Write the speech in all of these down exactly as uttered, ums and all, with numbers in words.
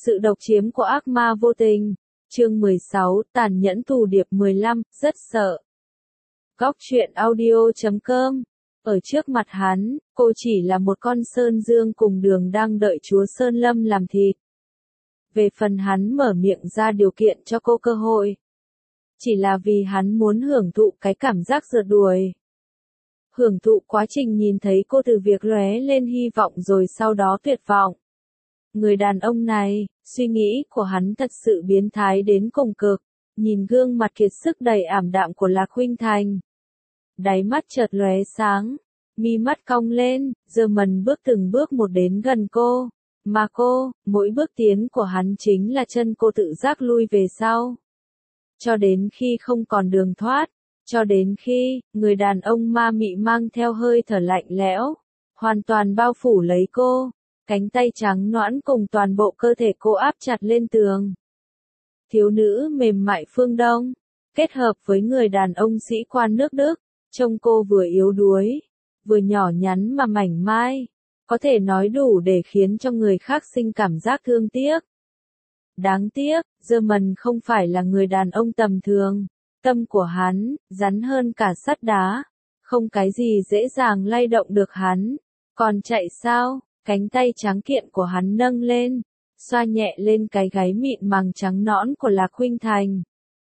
Sự độc chiếm của ác ma vô tình. Chương mười sáu, tàn nhẫn thù điệp mười lăm, rất sợ. Góc truyện audio chấm com. Ở trước mặt hắn, cô chỉ là một con sơn dương cùng đường đang đợi chúa Sơn Lâm làm thịt. Về phần hắn mở miệng ra điều kiện cho cô cơ hội. Chỉ là vì hắn muốn hưởng thụ cái cảm giác rượt đuổi. Hưởng thụ quá trình nhìn thấy cô từ việc lóe lên hy vọng rồi sau đó tuyệt vọng. Người đàn ông này, suy nghĩ của hắn thật sự biến thái đến cùng cực, nhìn gương mặt kiệt sức đầy ảm đạm của Lạc Khuynh Thành. Đáy mắt chợt lóe sáng, mi mắt cong lên, giờ mần bước từng bước một đến gần cô, mà cô, mỗi bước tiến của hắn chính là chân cô tự giác lui về sau. Cho đến khi không còn đường thoát, cho đến khi, người đàn ông ma mị mang theo hơi thở lạnh lẽo, hoàn toàn bao phủ lấy cô. Cánh tay trắng nõn cùng toàn bộ cơ thể cô áp chặt lên tường. Thiếu nữ mềm mại phương Đông, kết hợp với người đàn ông sĩ quan nước Đức, trông cô vừa yếu đuối, vừa nhỏ nhắn mà mảnh mai, có thể nói đủ để khiến cho người khác sinh cảm giác thương tiếc. Đáng tiếc, German không phải là người đàn ông tầm thường, tâm của hắn, rắn hơn cả sắt đá, không cái gì dễ dàng lay động được hắn, còn chạy sao? Cánh tay trắng kiện của hắn nâng lên, xoa nhẹ lên cái gáy mịn màng trắng nõn của Lạc Khuynh Thành.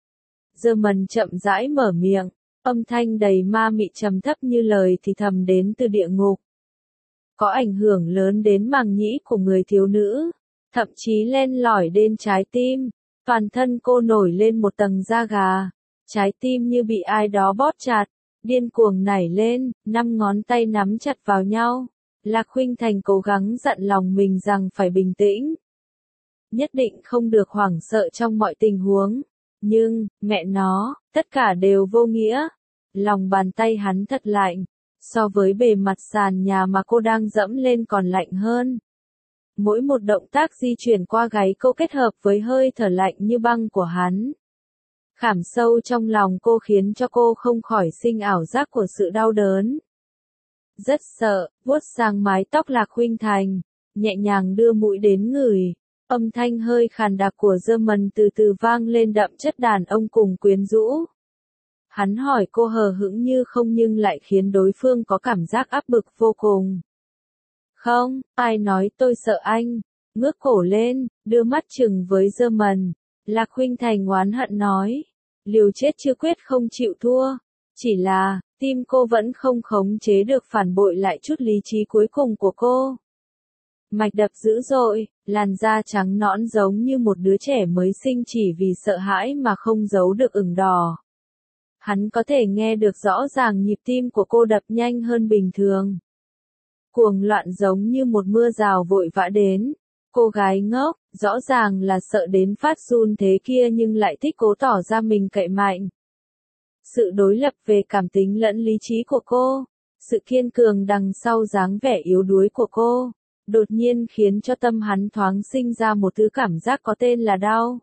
German chậm rãi mở miệng, âm thanh đầy ma mị trầm thấp như lời thì thầm đến từ địa ngục. Có ảnh hưởng lớn đến màng nhĩ của người thiếu nữ, thậm chí len lỏi đến trái tim, toàn thân cô nổi lên một tầng da gà, trái tim như bị ai đó bóp chặt, điên cuồng nảy lên, năm ngón tay nắm chặt vào nhau. Lạc Khuynh Thành cố gắng dặn lòng mình rằng phải bình tĩnh. Nhất định không được hoảng sợ trong mọi tình huống. Nhưng, mẹ nó, tất cả đều vô nghĩa. Lòng bàn tay hắn thật lạnh. So với bề mặt sàn nhà mà cô đang dẫm lên còn lạnh hơn. Mỗi một động tác di chuyển qua gáy cô kết hợp với hơi thở lạnh như băng của hắn. Khảm sâu trong lòng cô khiến cho cô không khỏi sinh ảo giác của sự đau đớn. Rất sợ, vuốt sang mái tóc Lạc Khuynh Thành, nhẹ nhàng đưa mũi đến ngửi, âm thanh hơi khàn đặc của German từ từ vang lên đậm chất đàn ông cùng quyến rũ. Hắn hỏi cô hờ hững như không nhưng lại khiến đối phương có cảm giác áp bức vô cùng. Không, ai nói tôi sợ anh, ngước cổ lên, đưa mắt chừng với German, Lạc Khuynh Thành oán hận nói, liều chết chưa quyết không chịu thua, chỉ là... Tim cô vẫn không khống chế được phản bội lại chút lý trí cuối cùng của cô. Mạch đập dữ dội, làn da trắng nõn giống như một đứa trẻ mới sinh chỉ vì sợ hãi mà không giấu được ửng đỏ. Hắn có thể nghe được rõ ràng nhịp tim của cô đập nhanh hơn bình thường. Cuồng loạn giống như một mưa rào vội vã đến. Cô gái ngốc, rõ ràng là sợ đến phát run thế kia nhưng lại thích cố tỏ ra mình cậy mạnh. Sự đối lập về cảm tính lẫn lý trí của cô, sự kiên cường đằng sau dáng vẻ yếu đuối của cô, đột nhiên khiến cho tâm hắn thoáng sinh ra một thứ cảm giác có tên là đau.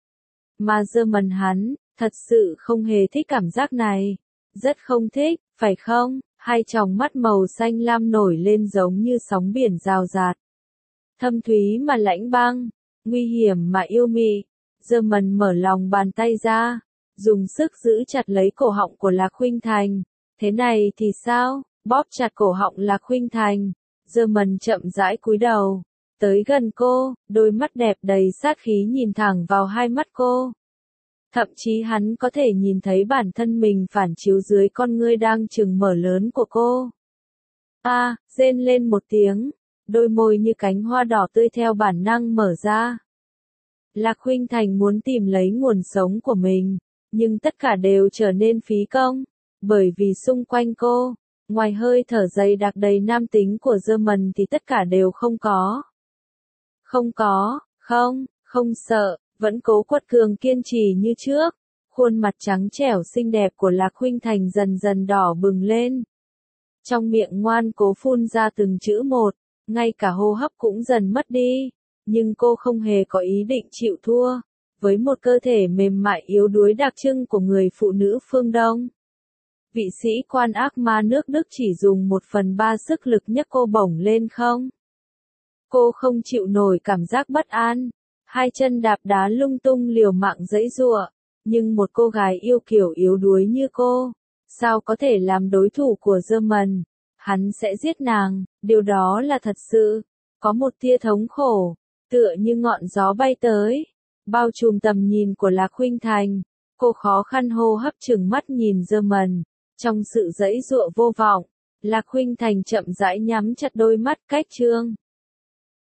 Mà German hắn, thật sự không hề thích cảm giác này. Rất không thích, phải không? Hai tròng mắt màu xanh lam nổi lên giống như sóng biển rào rạt. Thâm thúy mà lãnh băng, nguy hiểm mà yêu mị. German mở lòng bàn tay ra. Dùng sức giữ chặt lấy cổ họng của Lạc Khuynh Thành. Thế này thì sao? Bóp chặt cổ họng Lạc Khuynh Thành. German chậm rãi cúi đầu. Tới gần cô, đôi mắt đẹp đầy sát khí nhìn thẳng vào hai mắt cô. Thậm chí hắn có thể nhìn thấy bản thân mình phản chiếu dưới con ngươi đang chừng mở lớn của cô. A, à, rên lên một tiếng. Đôi môi như cánh hoa đỏ tươi theo bản năng mở ra. Lạc Khuynh Thành muốn tìm lấy nguồn sống của mình. Nhưng tất cả đều trở nên phí công, bởi vì xung quanh cô, ngoài hơi thở dày đặc đầy nam tính của German thì tất cả đều không có. Không có, không, không sợ, vẫn cố quật cường kiên trì như trước. Khuôn mặt trắng trẻo xinh đẹp của Lạc Khuynh Thành dần dần đỏ bừng lên. Trong miệng ngoan cố phun ra từng chữ một, ngay cả hô hấp cũng dần mất đi. Nhưng cô không hề có ý định chịu thua. Với một cơ thể mềm mại yếu đuối đặc trưng của người phụ nữ phương Đông. Vị sĩ quan ác ma nước Đức chỉ dùng một phần ba sức lực nhấc cô bổng lên không. Cô không chịu nổi cảm giác bất an. hai chân đạp đá lung tung liều mạng giãy giụa, nhưng một cô gái yêu kiều yếu đuối như cô, sao có thể làm đối thủ của German? Hắn sẽ giết nàng, điều đó là thật sự. Có một tia thống khổ, tựa như ngọn gió bay tới, bao trùm tầm nhìn của Lạc Khuynh Thành. Cô khó khăn hô hấp chừng mắt nhìn German, trong sự giãy giụa vô vọng, Lạc Khuynh Thành chậm rãi nhắm chặt đôi mắt cách trương.